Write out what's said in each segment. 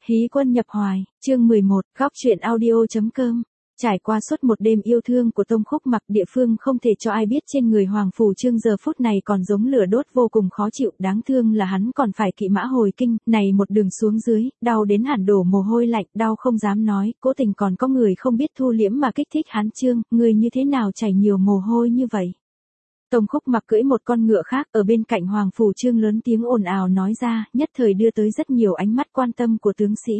Hí quân nhập hoài, chương 11, góc truyện audio.com. Trải qua suốt một đêm yêu thương của Tông Khúc Mặc, địa phương không thể cho ai biết trên người Hoàng Phủ Chương giờ phút này còn giống lửa đốt vô cùng khó chịu, đáng thương là hắn còn phải kỵ mã hồi kinh, này một đường xuống dưới, đau đến hẳn đổ mồ hôi lạnh, đau không dám nói, cố tình còn có người không biết thu liễm mà kích thích hắn. Chương, người như thế nào chảy nhiều mồ hôi như vậy? Tông Khúc Mặc cưỡi một con ngựa khác ở bên cạnh Hoàng Phủ Chương lớn tiếng ồn ào nói ra, nhất thời đưa tới rất nhiều ánh mắt quan tâm của tướng sĩ.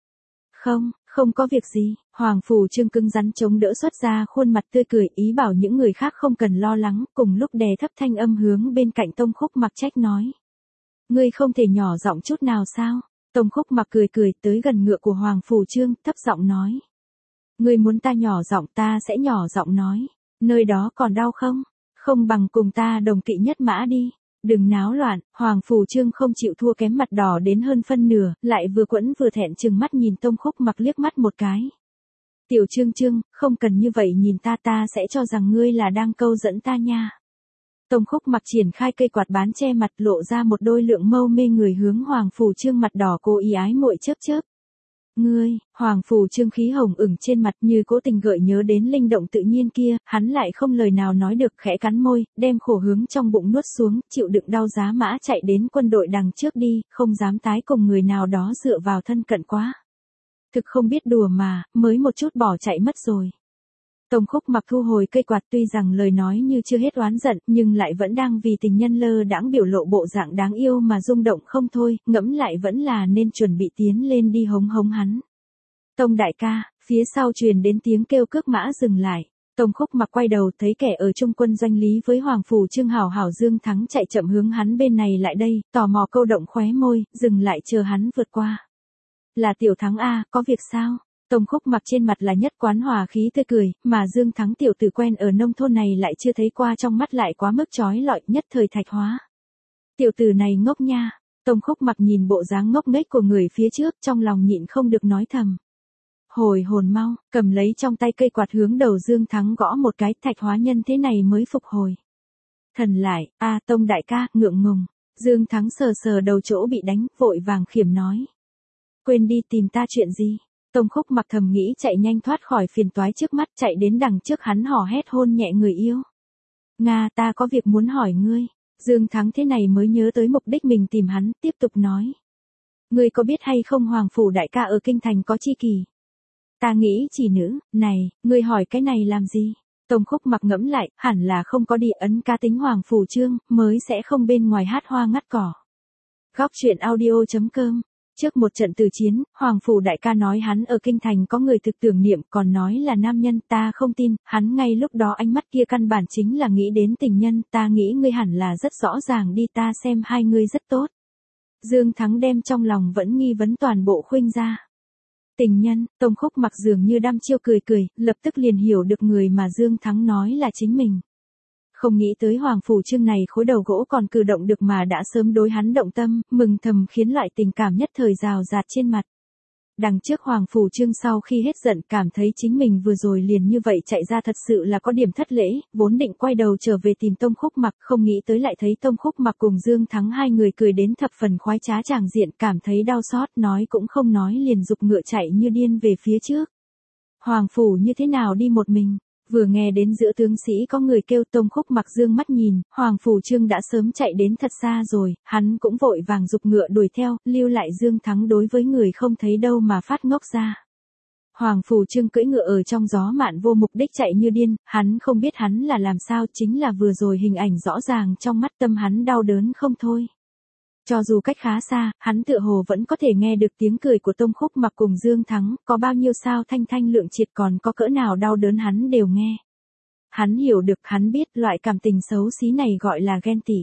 Không có việc gì, Hoàng Phủ Chương cứng rắn chống đỡ xuất ra khuôn mặt tươi cười, ý bảo những người khác không cần lo lắng, cùng lúc đè thấp thanh âm hướng bên cạnh Tông Khúc Mặc trách nói. Ngươi không thể nhỏ giọng chút nào sao? Tông Khúc Mặc cười tới gần ngựa của Hoàng Phủ Chương, thấp giọng nói. Ngươi muốn ta nhỏ giọng, ta sẽ nhỏ giọng nói. Nơi đó còn đau không? Không bằng cùng ta đồng kỵ nhất mã đi. Đừng náo loạn. Hoàng Phủ Chương không chịu thua kém, mặt đỏ đến hơn phân nửa, lại vừa quẫn vừa thẹn chừng mắt nhìn Tông Khúc Mặc liếc mắt một cái. Tiểu Chương, không cần như vậy nhìn ta sẽ cho rằng ngươi là đang câu dẫn ta nha. Tông Khúc Mặc triển khai cây quạt bán che mặt, lộ ra một đôi lượng mâu mê người hướng Hoàng Phủ Chương mặt đỏ cố ý ái muội chớp. Ngươi, Hoàng Phủ Chương khí hồng ửng trên mặt, như cố tình gợi nhớ đến linh động tự nhiên kia, hắn lại không lời nào nói được, khẽ cắn môi, đem khổ hướng trong bụng nuốt xuống, chịu đựng đau giá mã chạy đến quân đội đằng trước đi, không dám tái cùng người nào đó dựa vào thân cận quá. Thực không biết đùa mà, mới một chút bỏ chạy mất rồi. Tông Khúc Mặc thu hồi cây quạt, tuy rằng lời nói như chưa hết oán giận, nhưng lại vẫn đang vì tình nhân lơ đãng biểu lộ bộ dạng đáng yêu mà rung động không thôi, ngẫm lại vẫn là nên chuẩn bị tiến lên đi hống hắn. Tông đại ca, phía sau truyền đến tiếng kêu cước mã dừng lại. Tông Khúc Mặc quay đầu thấy kẻ ở trung quân doanh lý với Hoàng Phủ Chương hảo hảo Dương Thắng chạy chậm hướng hắn bên này lại đây, tò mò câu động khóe môi, dừng lại chờ hắn vượt qua. Là Tiểu Thắng a, có việc sao? Tông Khúc Mặc trên mặt là nhất quán hòa khí tươi cười, mà Dương Thắng tiểu tử quen ở nông thôn này lại chưa thấy qua, trong mắt lại quá mức chói lọi, nhất thời thạch hóa. Tiểu tử này ngốc nha. Tông Khúc Mặc nhìn bộ dáng ngốc nghếch của người phía trước, trong lòng nhịn không được nói thầm. Hồi hồn mau, cầm lấy trong tay cây quạt hướng đầu Dương Thắng gõ một cái, thạch hóa nhân thế này mới phục hồi. Thần lại, Tông đại ca, ngượng ngùng. Dương Thắng sờ đầu chỗ bị đánh, vội vàng khiểm nói. Quên đi, tìm ta chuyện gì? Tông Khúc Mặc thầm nghĩ chạy nhanh thoát khỏi phiền toái trước mắt, chạy đến đằng trước hắn hò hét hôn nhẹ người yêu. Nga, ta có việc muốn hỏi ngươi. Dương Thắng thế này mới nhớ tới mục đích mình tìm hắn, tiếp tục nói. Ngươi có biết hay không Hoàng Phủ đại ca ở kinh thành có chi kỳ? Ta nghĩ chỉ nữ, này, ngươi hỏi cái này làm gì? Tông Khúc Mặc ngẫm lại, hẳn là không có đi ấn cá tính Hoàng Phủ Chương, mới sẽ không bên ngoài hát hoa ngắt cỏ. Góc truyện audio.com. Trước một trận từ chiến, Hoàng Phủ đại ca nói hắn ở kinh thành có người thực tưởng niệm, còn nói là nam nhân, ta không tin, hắn ngay lúc đó ánh mắt kia căn bản chính là nghĩ đến tình nhân, ta nghĩ ngươi hẳn là rất rõ ràng đi, ta xem hai ngươi rất tốt. Dương Thắng đem trong lòng vẫn nghi vấn toàn bộ khuynh ra. Tình nhân, Tông Khúc Mặc dường như đăm chiêu cười, lập tức liền hiểu được người mà Dương Thắng nói là chính mình. Không nghĩ tới Hoàng Phủ Chương này khối đầu gỗ còn cử động được mà đã sớm đối hắn động tâm, mừng thầm khiến loại tình cảm nhất thời rào rạt trên mặt. Đằng trước Hoàng Phủ Chương sau khi hết giận cảm thấy chính mình vừa rồi liền như vậy chạy ra thật sự là có điểm thất lễ, vốn định quay đầu trở về tìm Tông Khúc Mặc, không nghĩ tới lại thấy Tông Khúc Mặc cùng Dương Thắng hai người cười đến thập phần khoái trá tràng diện, cảm thấy đau xót, nói cũng không nói liền giục ngựa chạy như điên về phía trước. Hoàng Phủ như thế nào đi một mình? Vừa nghe đến giữa tướng sĩ có người kêu, Tông Khúc Mặc dương mắt nhìn, Hoàng Phủ Chương đã sớm chạy đến thật xa rồi, hắn cũng vội vàng giục ngựa đuổi theo, lưu lại Dương Thắng đối với người không thấy đâu mà phát ngốc ra. Hoàng Phủ Chương cưỡi ngựa ở trong gió mạn vô mục đích chạy như điên, hắn không biết hắn là làm sao, chính là vừa rồi hình ảnh rõ ràng trong mắt, tâm hắn đau đớn không thôi. Cho dù cách khá xa, hắn tựa hồ vẫn có thể nghe được tiếng cười của Tông Khúc Mặc cùng Dương Thắng, có bao nhiêu sao thanh lượng triệt, còn có cỡ nào đau đớn hắn đều nghe. Hắn hiểu được, hắn biết loại cảm tình xấu xí này gọi là ghen tị.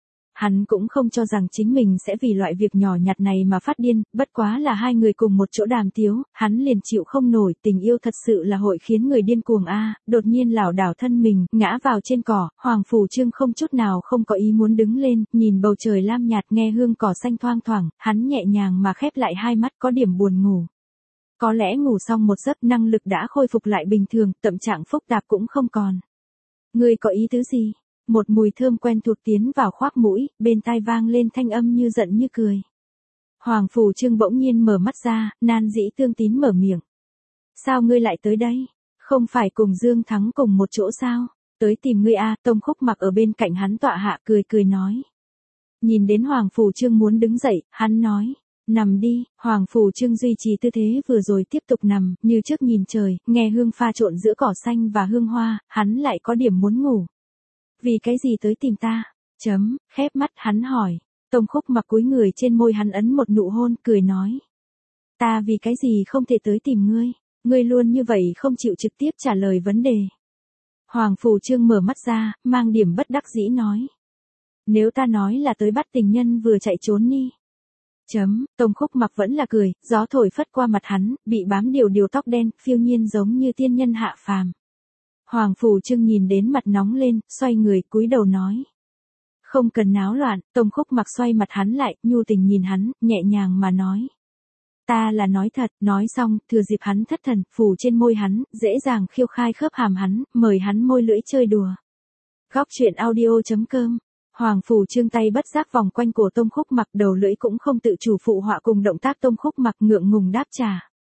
Hắn cũng không cho rằng chính mình sẽ vì loại việc nhỏ nhặt này mà phát điên, bất quá là hai người cùng một chỗ đàm tiếu, hắn liền chịu không nổi, tình yêu thật sự là hội khiến người điên cuồng đột nhiên lảo đảo thân mình, ngã vào trên cỏ, Hoàng Phủ Chương không chút nào không có ý muốn đứng lên, nhìn bầu trời lam nhạt nghe hương cỏ xanh thoang thoảng, hắn nhẹ nhàng mà khép lại hai mắt có điểm buồn ngủ. Có lẽ ngủ xong một giấc năng lực đã khôi phục lại bình thường, tâm trạng phức tạp cũng không còn. Ngươi có ý tứ gì? Một mùi thơm quen thuộc tiến vào khoác mũi, bên tai vang lên thanh âm như giận như cười. Hoàng Phủ Trương bỗng nhiên mở mắt ra, nan dĩ tương tín mở miệng. Sao ngươi lại tới đây? Không phải cùng Dương Thắng cùng một chỗ sao? Tới tìm ngươi a. Tông Khúc Mặc ở bên cạnh hắn tọa hạ cười cười nói. Nhìn đến Hoàng Phủ Trương muốn đứng dậy, hắn nói. Nằm đi. Hoàng Phủ Trương duy trì tư thế vừa rồi tiếp tục nằm, như trước nhìn trời, nghe hương pha trộn giữa cỏ xanh và hương hoa, hắn lại có điểm muốn ngủ. Vì cái gì tới tìm ta? Khép mắt hắn hỏi. Tông Khúc Mặc cúi người trên môi hắn ấn một nụ hôn, cười nói. Ta vì cái gì không thể tới tìm ngươi? Ngươi luôn như vậy không chịu trực tiếp trả lời vấn đề. Hoàng Phủ Trương mở mắt ra, mang điểm bất đắc dĩ nói. Nếu ta nói là tới bắt tình nhân vừa chạy trốn đi. Tông Khúc Mặc vẫn là cười, gió thổi phất qua mặt hắn, bị bám điều tóc đen, phiêu nhiên giống như tiên nhân hạ phàm. Hoàng Phủ Trương nhìn đến mặt nóng lên, xoay người, cúi đầu nói. Không cần náo loạn. Tông Khúc Mặc xoay mặt hắn lại, nhu tình nhìn hắn, nhẹ nhàng mà nói. Ta là nói thật. Nói xong, thừa dịp hắn thất thần, phủ trên môi hắn, dễ dàng khiêu khai khớp hàm hắn, mời hắn môi lưỡi chơi đùa. Góc truyện audio.com. Hoàng Phủ Trương tay bất giác vòng quanh cổ Tông Khúc Mặc, đầu lưỡi cũng không tự chủ phụ họa cùng động tác Tông Khúc Mặc ngượng ngùng đáp trả.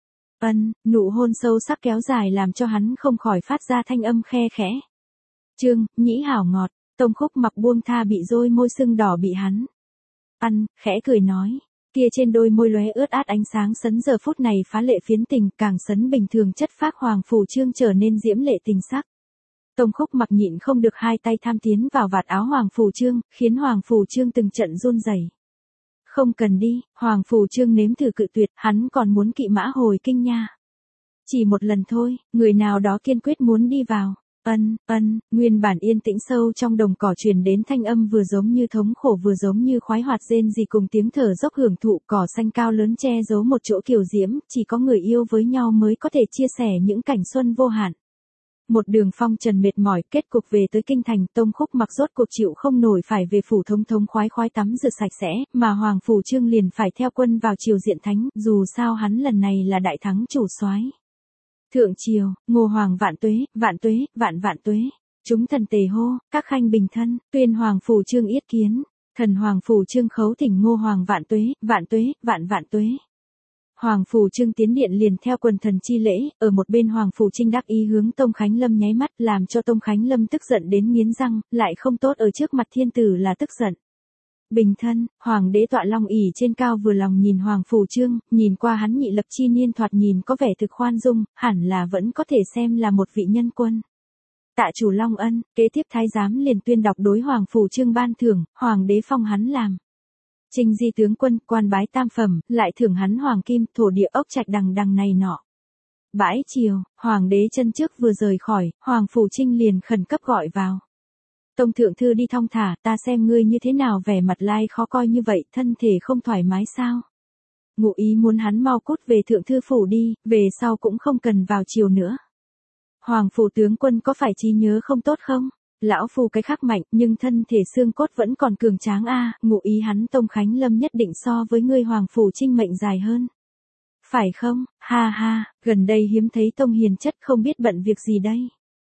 Nụ hôn sâu sắc kéo dài làm cho hắn không khỏi phát ra thanh âm khe khẽ. Trương, nhĩ hảo ngọt. Tông Khúc Mặc buông tha bị dôi môi sưng đỏ bị hắn. Khẽ cười nói. Kia trên đôi môi lóe ướt át ánh sáng sấn giờ phút này phá lệ phiến tình, càng sấn bình thường chất phác Hoàng Phủ Trương trở nên diễm lệ tình sắc. Tông Khúc Mặc nhịn không được hai tay tham tiến vào vạt áo Hoàng Phủ Trương, khiến Hoàng Phủ Trương từng trận run rẩy. Không cần đi. Hoàng Phủ Trương nếm thử cự tuyệt, hắn còn muốn kỵ mã hồi kinh nha. Chỉ một lần thôi. Người nào đó kiên quyết muốn đi vào. Nguyên bản yên tĩnh sâu trong đồng cỏ truyền đến thanh âm vừa giống như thống khổ vừa giống như khoái hoạt rên rỉ cùng tiếng thở dốc hưởng thụ, cỏ xanh cao lớn che giấu một chỗ kiều diễm, chỉ có người yêu với nhau mới có thể chia sẻ những cảnh xuân vô hạn. Một đường phong trần mệt mỏi, kết cục về tới kinh thành, Tông Khúc Mặc rốt cuộc chịu không nổi phải về phủ thống khoái tắm rửa sạch sẽ, mà Hoàng Phủ Trương liền phải theo quân vào triều diện thánh, dù sao hắn lần này là đại thắng chủ soái. Thượng triều, Ngô Hoàng vạn tuế, vạn tuế. Chúng thần tề hô, các khanh bình thân, tuyên Hoàng Phủ Trương yết kiến. Thần Hoàng Phủ Trương khấu thỉnh Ngô Hoàng vạn tuế, vạn tuế. Hoàng Phủ Trương tiến điện liền theo quần thần chi lễ, ở một bên Hoàng Phủ Trinh đắc ý hướng Tông Khánh Lâm nháy mắt, làm cho Tông Khánh Lâm tức giận đến nghiến răng, lại không tốt ở trước mặt thiên tử là tức giận. Bình thân. Hoàng đế tọa long ỷ trên cao vừa lòng nhìn Hoàng Phủ Trương, nhìn qua hắn nhị lập chi niên thoạt nhìn có vẻ thực khoan dung, hẳn là vẫn có thể xem là một vị nhân quân. Tạ chủ long ân. Kế tiếp thái giám liền tuyên đọc đối Hoàng Phủ Trương ban thưởng, Hoàng đế phong hắn làm Trinh di tướng quân, quan bái tam phẩm, lại thưởng hắn hoàng kim, thổ địa ốc trạch đằng này nọ. Bãi chiều, Hoàng đế chân trước vừa rời khỏi, Hoàng Phủ Trinh liền khẩn cấp gọi vào. Tông thượng thư đi thong thả, ta xem ngươi như thế nào, vẻ mặt lai khó coi như vậy, thân thể không thoải mái sao? Ngụ ý muốn hắn mau cút về thượng thư phủ đi, về sau cũng không cần vào chiều nữa. Hoàng phủ tướng quân có phải trí nhớ không tốt không? Lão phu cái khác mạnh, nhưng thân thể xương cốt vẫn còn cường tráng a. Ngụ ý hắn Tông Khánh Lâm nhất định so với ngươi Hoàng Phủ Trinh mệnh dài hơn. Phải không? Ha ha, gần đây hiếm thấy Tông hiền chất, không biết bận việc gì đây.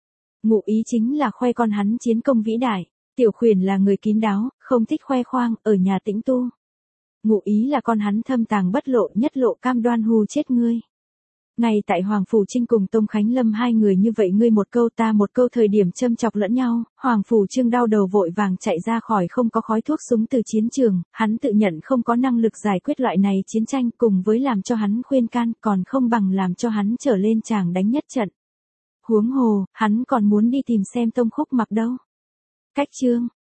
Ngụ ý chính là khoe con hắn chiến công vĩ đại. Tiểu khuyển là người kín đáo, không thích khoe khoang, ở nhà tĩnh tu. Ngụ ý là con hắn thâm tàng bất lộ, nhất lộ cam đoan hù chết ngươi. Ngay tại Hoàng Phủ Trinh cùng Tông Khánh Lâm hai người như vậy, ngươi một câu ta một câu thời điểm châm chọc lẫn nhau, Hoàng Phủ Trương đau đầu vội vàng chạy ra khỏi không có khói thuốc súng từ chiến trường, hắn tự nhận không có năng lực giải quyết loại này chiến tranh, cùng với làm cho hắn khuyên can, còn không bằng làm cho hắn trở lên tràng đánh nhất trận. Huống hồ, hắn còn muốn đi tìm xem Tông Khúc Mặc đâu. Cách chương